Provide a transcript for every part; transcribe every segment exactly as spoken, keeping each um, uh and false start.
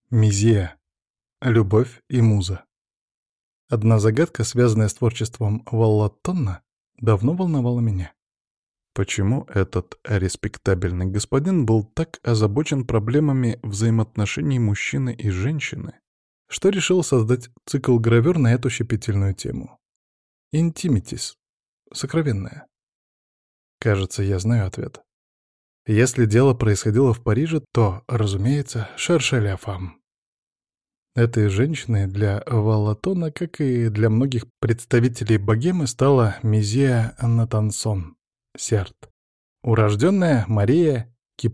Мизия. Любовь и муза. Одна загадка, связанная с творчеством Валлатонна, давно волновала меня. Почему этот респектабельный господин был так озабочен проблемами взаимоотношений мужчины и женщины, что решил создать цикл гравюр на эту щепетильную тему? Интимитис. Сокровенное. Кажется, я знаю ответ. Если дело происходило в Париже, то, разумеется, «Шерше ля фам». Этой женщиной для Валлатона, как и для многих представителей богемы, стала Мизия Натансон, Серд, урожденная Мария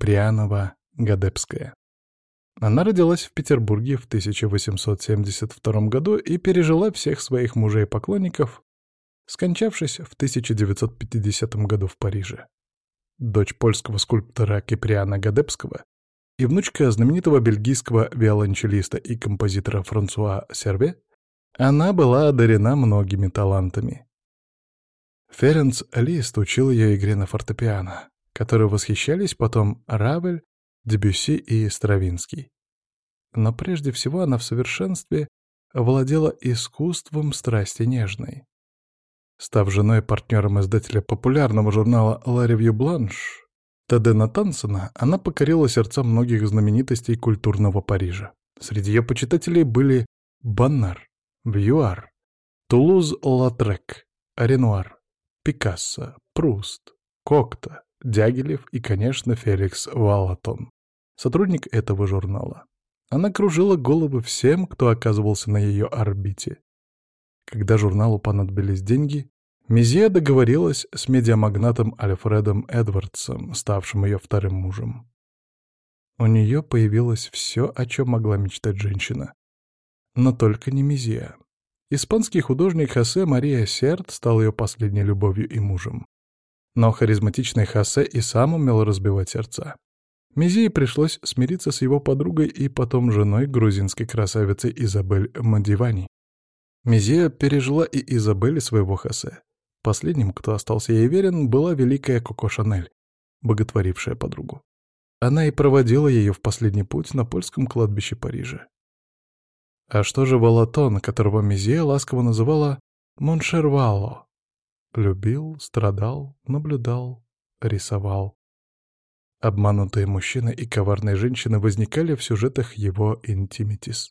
Киприанова-Гадебская. Она родилась в Петербурге в тысяча восемьсот семьдесят втором году и пережила всех своих мужей-поклонников, скончавшись в тысяча девятьсот пятидесятом году в Париже. Дочь польского скульптора Киприана Гадебского и внучка знаменитого бельгийского виолончелиста и композитора Франсуа Серве, она была одарена многими талантами. Ференц Лист учил ее игре на фортепиано, которой восхищались потом Равель, Дебюсси и Стравинский. Но прежде всего она в совершенстве владела искусством страсти нежной. Став женой партнером издателя популярного журнала «Ла Ревью Бланш», Таде Натансона, она покорила сердца многих знаменитостей культурного Парижа. Среди ее почитателей были Боннар, Вьюар, Тулуз-Латрек, Ренуар, Пикассо, Пруст, Кокто, Дягилев и, конечно, Феликс Валлатон, сотрудник этого журнала. Она кружила головы всем, кто оказывался на ее орбите. Когда журналу понадобились деньги, Мизия договорилась с медиамагнатом Альфредом Эдвардсом, ставшим ее вторым мужем. У нее появилось все, о чем могла мечтать женщина. Но только не Мизия. Испанский художник Хосе Мария Серд стал ее последней любовью и мужем. Но харизматичный Хосе и сам умел разбивать сердца. Мизии пришлось смириться с его подругой и потом женой грузинской красавицы Изабель Мадивани. Мизия пережила и Изабель, и своего Хосе. Последним, кто остался ей верен, была великая Коко Шанель, боготворившая подругу. Она и проводила ее в последний путь на польском кладбище Парижа. А что же Валлатон, которого Мизия ласково называла «Моншер Валло»? Любил, страдал, наблюдал, рисовал. Обманутые мужчины и коварные женщины возникали в сюжетах его интимитис.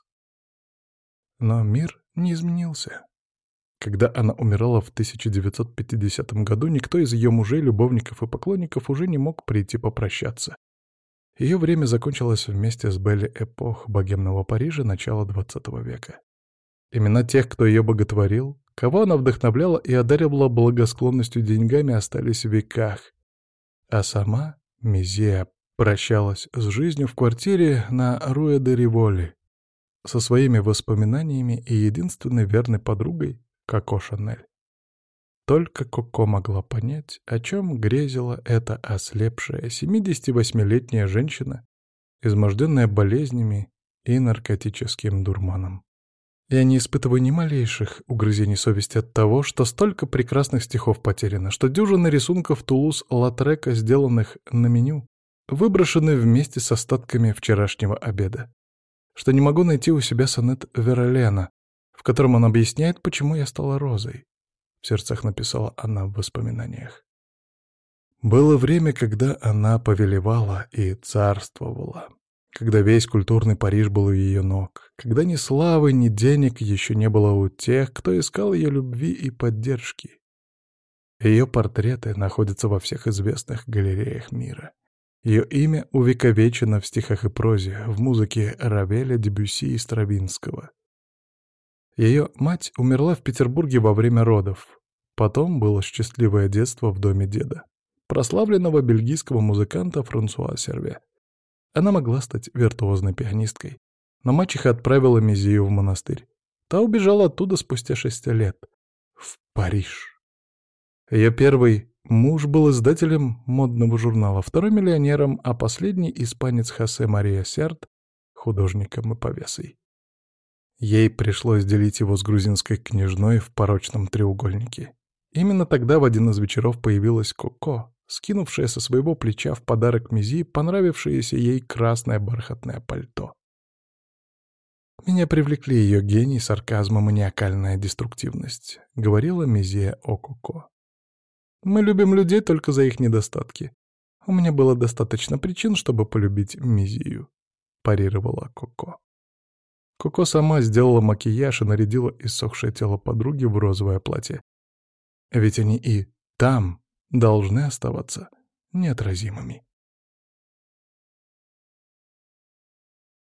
Но мир не изменился. Когда она умирала в тысяча девятьсот пятидесятом году, никто из ее мужей, любовников и поклонников уже не мог прийти попрощаться. Ее время закончилось вместе с Белль эпох богемного Парижа начала двадцатого века. Имена тех, кто ее боготворил, кого она вдохновляла и одаривала благосклонностью деньгами, остались в веках. А сама Мизия прощалась с жизнью в квартире на Руэ де Риволи со своими воспоминаниями и единственной верной подругой Коко Шанель. Только Коко могла понять, о чем грезила эта ослепшая семидесятивосьмилетняя женщина, изможденная болезнями и наркотическим дурманом. Я не испытываю ни малейших угрызений совести от того, что столько прекрасных стихов потеряно, что дюжины рисунков Тулуз-Латрека, сделанных на меню, выброшены вместе с остатками вчерашнего обеда, что не могу найти у себя сонет Веролена, в котором он объясняет, почему я стала розой. В сердцах написала она в воспоминаниях. Было время, когда она повелевала и царствовала, когда весь культурный Париж был у ее ног, когда ни славы, ни денег еще не было у тех, кто искал ее любви и поддержки. Ее портреты находятся во всех известных галереях мира. Ее имя увековечено в стихах и прозе, в музыке Равеля, Дебюсси и Стравинского. Ее мать умерла в Петербурге во время родов. Потом было счастливое детство в доме деда, прославленного бельгийского музыканта Франсуа Серве. Она могла стать виртуозной пианисткой, но мачеха отправила Мизию в монастырь. Та убежала оттуда спустя шесть лет. В Париж. Ее первый муж был издателем модного журнала, второй — миллионером, а последний — испанец Хосе Мария Серд — художником и повесой. Ей пришлось делить его с грузинской княжной в порочном треугольнике. Именно тогда в один из вечеров появилась Коко, скинувшая со своего плеча в подарок Мизии понравившееся ей красное бархатное пальто. Меня привлекли ее гений, сарказм и маниакальная деструктивность, — говорила Мизия о Коко. Мы любим людей только за их недостатки. У меня было достаточно причин, чтобы полюбить Мизию, — парировала Коко. Коко сама сделала макияж и нарядила иссохшее тело подруги в розовое платье. Ведь они и там должны оставаться неотразимыми.